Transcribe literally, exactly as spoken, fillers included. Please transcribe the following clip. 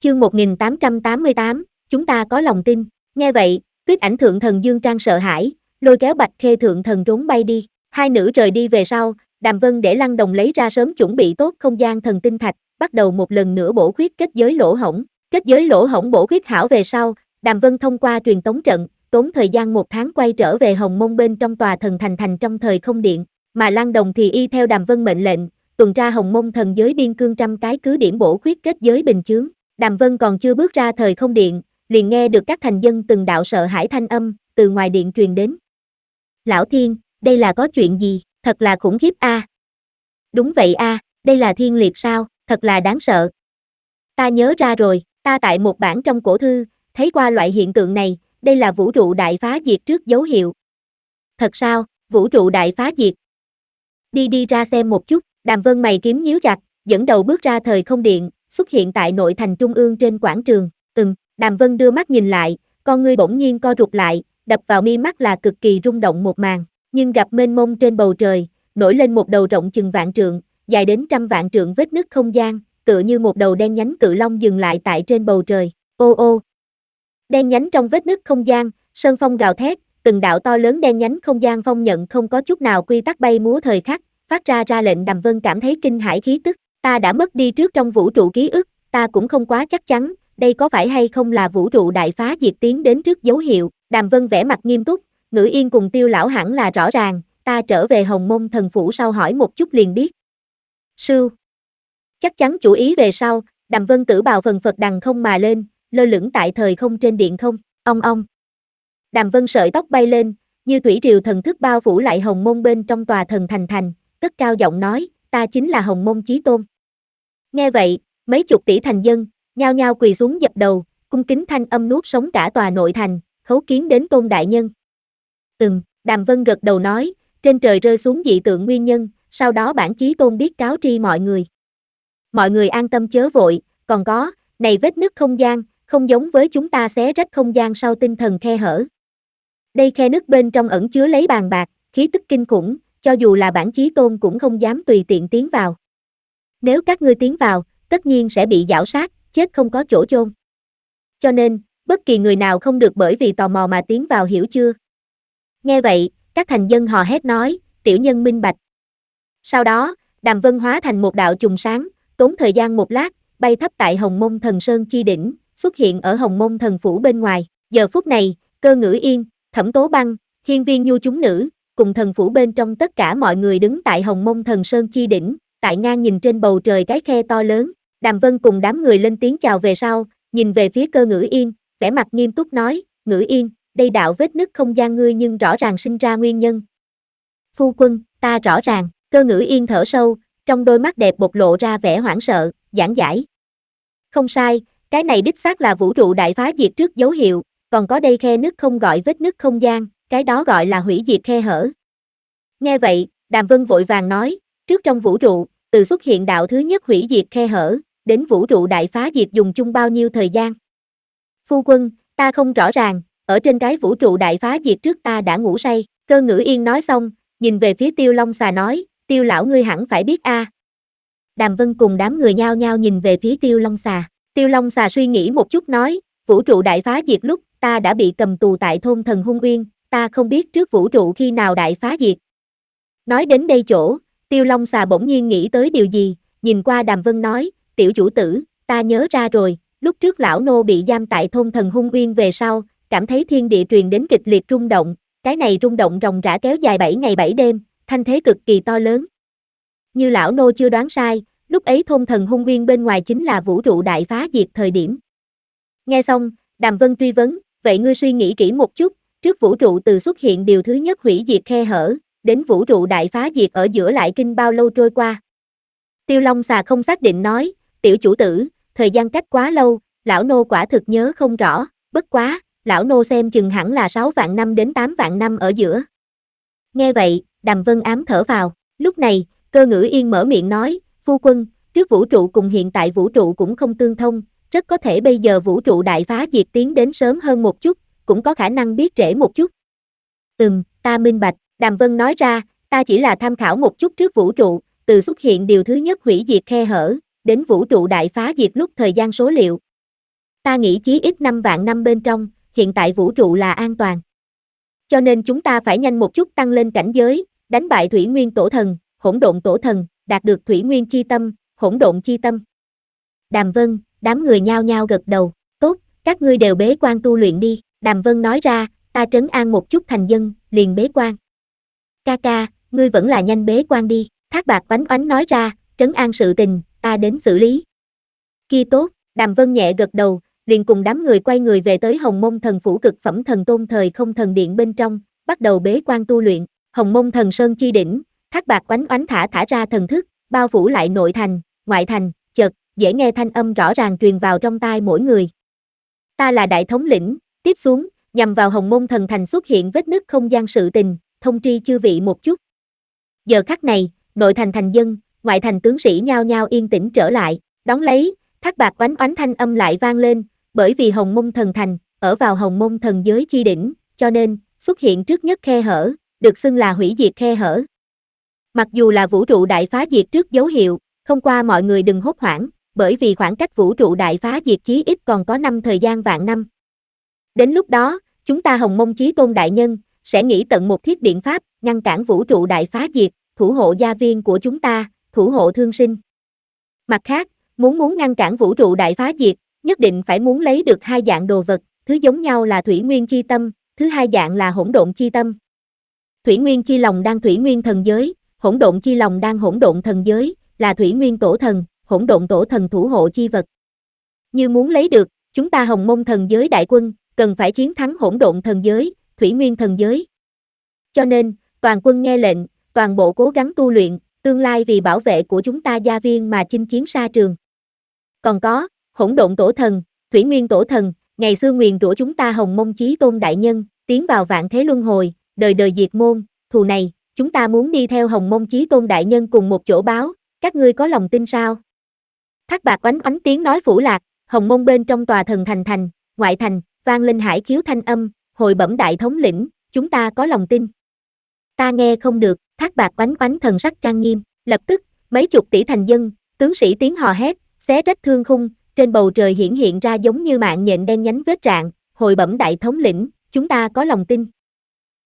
Chương một nghìn tám trăm tám mươi tám, chúng ta có lòng tin. Nghe vậy, Tuyết Ảnh Thượng Thần Dương Trang sợ hãi, lôi kéo Bạch Khê Thượng Thần trốn bay đi. Hai nữ rời đi về sau, Đàm Vân để Lăng Đồng lấy ra sớm chuẩn bị tốt không gian thần tinh thạch, bắt đầu một lần nữa bổ khuyết kết giới lỗ hổng. Kết giới lỗ hổng bổ khuyết hảo về sau, Đàm Vân thông qua truyền tống trận, tốn thời gian một tháng quay trở về Hồng Mông bên trong tòa thần thành thành trong thời không điện, mà Lăng Đồng thì y theo Đàm Vân mệnh lệnh, tuần tra Hồng Mông thần giới biên cương trăm cái cứ điểm bổ khuyết kết giới bình chướng. Đàm Vân còn chưa bước ra thời không điện, liền nghe được các thành dân từng đạo sợ hãi thanh âm từ ngoài điện truyền đến. Lão Thiên, đây là có chuyện gì, thật là khủng khiếp a. À. Đúng vậy a, à, đây là thiên liệt sao, thật là đáng sợ. Ta nhớ ra rồi, ta tại một bản trong cổ thư, thấy qua loại hiện tượng này, đây là vũ trụ đại phá diệt trước dấu hiệu. Thật sao, vũ trụ đại phá diệt? Đi đi ra xem một chút, Đàm Vân mày kiếm nhíu chặt, dẫn đầu bước ra thời không điện, xuất hiện tại nội thành trung ương trên quảng trường. Ừm, Đàm Vân đưa mắt nhìn lại, con ngươi bỗng nhiên co rụt lại, đập vào mi mắt là cực kỳ rung động một màn, nhưng gặp mênh mông trên bầu trời, nổi lên một đầu rộng chừng vạn trượng, dài đến trăm vạn trượng vết nứt không gian, tựa như một đầu đen nhánh cự long dừng lại tại trên bầu trời. Ô ô. Đen nhánh trong vết nứt không gian, sơn phong gào thét, từng đạo to lớn đen nhánh không gian phong nhận không có chút nào quy tắc bay múa thời khắc, phát ra ra lệnh Đàm Vân cảm thấy kinh hãi khí tức. Ta đã mất đi trước trong vũ trụ ký ức, ta cũng không quá chắc chắn, đây có phải hay không là vũ trụ đại phá diệt tiến đến trước dấu hiệu. Đàm Vân vẻ mặt nghiêm túc, Ngữ Yên cùng Tiêu lão hẳn là rõ ràng, ta trở về Hồng Mông thần phủ sau hỏi một chút liền biết. Sưu. Chắc chắn chủ ý về sau, Đàm Vân tử bào phần phật đằng không mà lên, lơ lửng tại thời không trên điện không, ong ong. Đàm Vân sợi tóc bay lên, như thủy triều thần thức bao phủ lại Hồng Mông bên trong tòa thần thành thành, cất cao giọng nói, ta chính là Hồng Mông Chí Tôn. Nghe vậy, mấy chục tỷ thành dân, nhao nhao quỳ xuống dập đầu, cung kính thanh âm nuốt sống cả tòa nội thành, khấu kiến đến Tôn đại nhân. Ừm, Đàm Vân gật đầu nói, trên trời rơi xuống dị tượng nguyên nhân, sau đó bản Chí Tôn biết cáo tri mọi người. Mọi người an tâm chớ vội, còn có, này vết nứt không gian, không giống với chúng ta xé rách không gian sau tinh thần khe hở. Đây khe nứt bên trong ẩn chứa lấy bàn bạc, khí tức kinh khủng, cho dù là bản Chí Tôn cũng không dám tùy tiện tiến vào. Nếu các ngươi tiến vào, tất nhiên sẽ bị giảo sát, chết không có chỗ chôn. Cho nên, bất kỳ người nào không được bởi vì tò mò mà tiến vào, hiểu chưa? Nghe vậy, các thành dân hò hét nói, tiểu nhân minh bạch. Sau đó, Đàm Vân hóa thành một đạo chùm sáng, tốn thời gian một lát, bay thấp tại Hồng Mông Thần Sơn chi đỉnh, xuất hiện ở Hồng Mông Thần Phủ bên ngoài. Giờ phút này, Cơ Ngữ Yên, Thẩm Tố Băng, Hiên Viên Nhu chúng nữ, cùng thần phủ bên trong tất cả mọi người đứng tại Hồng Mông Thần Sơn chi đỉnh, tại ngang nhìn trên bầu trời cái khe to lớn. Đàm Vân cùng đám người lên tiếng chào về sau, nhìn về phía Cơ Ngữ Yên, vẻ mặt nghiêm túc nói, Ngữ Yên, đây đạo vết nứt không gian ngươi nhưng rõ ràng sinh ra nguyên nhân. Phu quân, ta rõ ràng. Cơ Ngữ Yên thở sâu, trong đôi mắt đẹp bộc lộ ra vẻ hoảng sợ, giảng giải. Không sai, cái này đích xác là vũ trụ đại phá diệt trước dấu hiệu, còn có đây khe nứt không gọi vết nứt không gian, cái đó gọi là hủy diệt khe hở. Nghe vậy, Đàm Vân vội vàng nói, trước trong vũ trụ, từ xuất hiện đạo thứ nhất hủy diệt khe hở, đến vũ trụ đại phá diệt dùng chung bao nhiêu thời gian? Phu quân, ta không rõ ràng, ở trên cái vũ trụ đại phá diệt trước ta đã ngủ say. Cơ Ngữ Yên nói xong, nhìn về phía Tiêu Long Xà nói, Tiêu lão ngươi hẳn phải biết a. À. Đàm Vân cùng đám người nhao nhao nhìn về phía Tiêu Long Xà. Tiêu Long Xà suy nghĩ một chút nói, vũ trụ đại phá diệt lúc ta đã bị cầm tù tại thôn thần Hung Uyên, ta không biết trước vũ trụ khi nào đại phá diệt. Nói đến đây chỗ, Tiêu Long Xà bỗng nhiên nghĩ tới điều gì, nhìn qua Đàm Vân nói, tiểu chủ tử, ta nhớ ra rồi, lúc trước lão nô bị giam tại thôn thần Hung Uyên về sau, cảm thấy thiên địa truyền đến kịch liệt rung động, cái này rung động ròng rã kéo dài bảy ngày bảy đêm, thanh thế cực kỳ to lớn. Như lão nô chưa đoán sai, lúc ấy thôn thần Hung Uyên bên ngoài chính là vũ trụ đại phá diệt thời điểm. Nghe xong, Đàm Vân truy vấn, vậy ngươi suy nghĩ kỹ một chút, trước vũ trụ từ xuất hiện điều thứ nhất hủy diệt khe hở, đến vũ trụ đại phá diệt ở giữa lại kinh bao lâu trôi qua? Tiêu Long Xà không xác định nói, tiểu chủ tử, thời gian cách quá lâu, lão nô quả thực nhớ không rõ, bất quá, lão nô xem chừng hẳn là sáu vạn năm đến tám vạn năm ở giữa. Nghe vậy, Đàm Vân ám thở vào, lúc này, Cơ Ngữ Yên mở miệng nói, phu quân, trước vũ trụ cùng hiện tại vũ trụ cũng không tương thông, rất có thể bây giờ vũ trụ đại phá diệt tiến đến sớm hơn một chút, cũng có khả năng biết trễ một chút. Ừm, ta minh bạch, Đàm Vân nói ra, ta chỉ là tham khảo một chút trước vũ trụ, từ xuất hiện điều thứ nhất hủy diệt khe hở, đến vũ trụ đại phá diệt lúc thời gian số liệu. Ta nghĩ chí ít năm vạn năm bên trong, hiện tại vũ trụ là an toàn. Cho nên chúng ta phải nhanh một chút tăng lên cảnh giới, đánh bại Thủy Nguyên Tổ Thần, Hỗn Độn Tổ Thần, đạt được Thủy Nguyên Chi Tâm, Hỗn Độn Chi Tâm. Đàm Vân, đám người nhao nhao gật đầu, tốt, các ngươi đều bế quan tu luyện đi, Đàm Vân nói ra, ta trấn an một chút thành dân, liền bế quan. Ca ca, ngươi vẫn là nhanh bế quan đi, Thác Bạt Oánh Oánh nói ra, trấn an sự tình, ta đến xử lý. Kia tốt, Đàm Vân nhẹ gật đầu, liền cùng đám người quay người về tới Hồng Mông Thần Phủ Cực Phẩm Thần Tôn Thời Không Thần Điện bên trong, bắt đầu bế quan tu luyện. Hồng Mông Thần Sơn chi đỉnh, Thác Bạt Oánh Oánh thả thả ra thần thức, bao phủ lại nội thành, ngoại thành, chợt, dễ nghe thanh âm rõ ràng truyền vào trong tai mỗi người. Ta là đại thống lĩnh, tiếp xuống, nhằm vào Hồng Mông Thần Thành xuất hiện vết nứt không gian sự tình, thông tri chư vị một chút. Giờ khắc này, nội thành thành dân, ngoại thành tướng sĩ nhao nhao yên tĩnh trở lại, đón lấy, Thác Bạt Oánh Oánh thanh âm lại vang lên, bởi vì Hồng Mông Thần Thành, ở vào Hồng Mông Thần Giới chi đỉnh, cho nên, xuất hiện trước nhất khe hở, được xưng là hủy diệt khe hở. Mặc dù là vũ trụ đại phá diệt trước dấu hiệu, không qua mọi người đừng hốt hoảng, bởi vì khoảng cách vũ trụ đại phá diệt chí ít còn có năm thời gian vạn năm. Đến lúc đó, chúng ta Hồng Mông Chí Tôn Đại Nhân, sẽ nghĩ tận một thiết biện pháp, ngăn cản vũ trụ đại phá diệt, thủ hộ gia viên của chúng ta, thủ hộ thương sinh. Mặt khác, muốn muốn ngăn cản vũ trụ đại phá diệt, nhất định phải muốn lấy được hai dạng đồ vật, thứ giống nhau là Thủy Nguyên Chi Tâm, thứ hai dạng là Hỗn Độn Chi Tâm. Thủy Nguyên Chi Lòng đang Thủy Nguyên Thần Giới, Hỗn Độn Chi Lòng đang Hỗn Độn Thần Giới, là Thủy Nguyên Tổ Thần, Hỗn Độn Tổ Thần thủ hộ chi vật. Như muốn lấy được, chúng ta Hồng Mông Thần Giới đại quân, cần phải chiến thắng Hỗn Độn Thần Giới, Thủy Nguyên Thần Giới. Cho nên, toàn quân nghe lệnh, toàn bộ cố gắng tu luyện, tương lai vì bảo vệ của chúng ta gia viên mà chinh chiến xa trường. Còn có, Hỗn Độn Tổ Thần, Thủy Nguyên Tổ Thần, ngày xưa nguyền rủa chúng ta Hồng Mông Chí Tôn Đại Nhân, tiến vào vạn thế luân hồi, đời đời diệt môn, thù này, chúng ta muốn đi theo Hồng Mông Chí Tôn Đại Nhân cùng một chỗ báo, các ngươi có lòng tin sao? Thác Bạt Oánh Oánh tiếng nói phủ lạc, Hồng Mông bên trong tòa thần thành thành, ngoại thành, vang lên hải khiếu thanh âm, hồi bẩm đại thống lĩnh, chúng ta có lòng tin. Ta nghe không được, Thác Bạt Oánh Oánh thần sắc trang nghiêm, lập tức, mấy chục tỷ thành dân, tướng sĩ tiếng hò hét, xé rách thương khung, trên bầu trời hiển hiện ra giống như mạng nhện đen nhánh vết rạn, hồi bẩm đại thống lĩnh, chúng ta có lòng tin.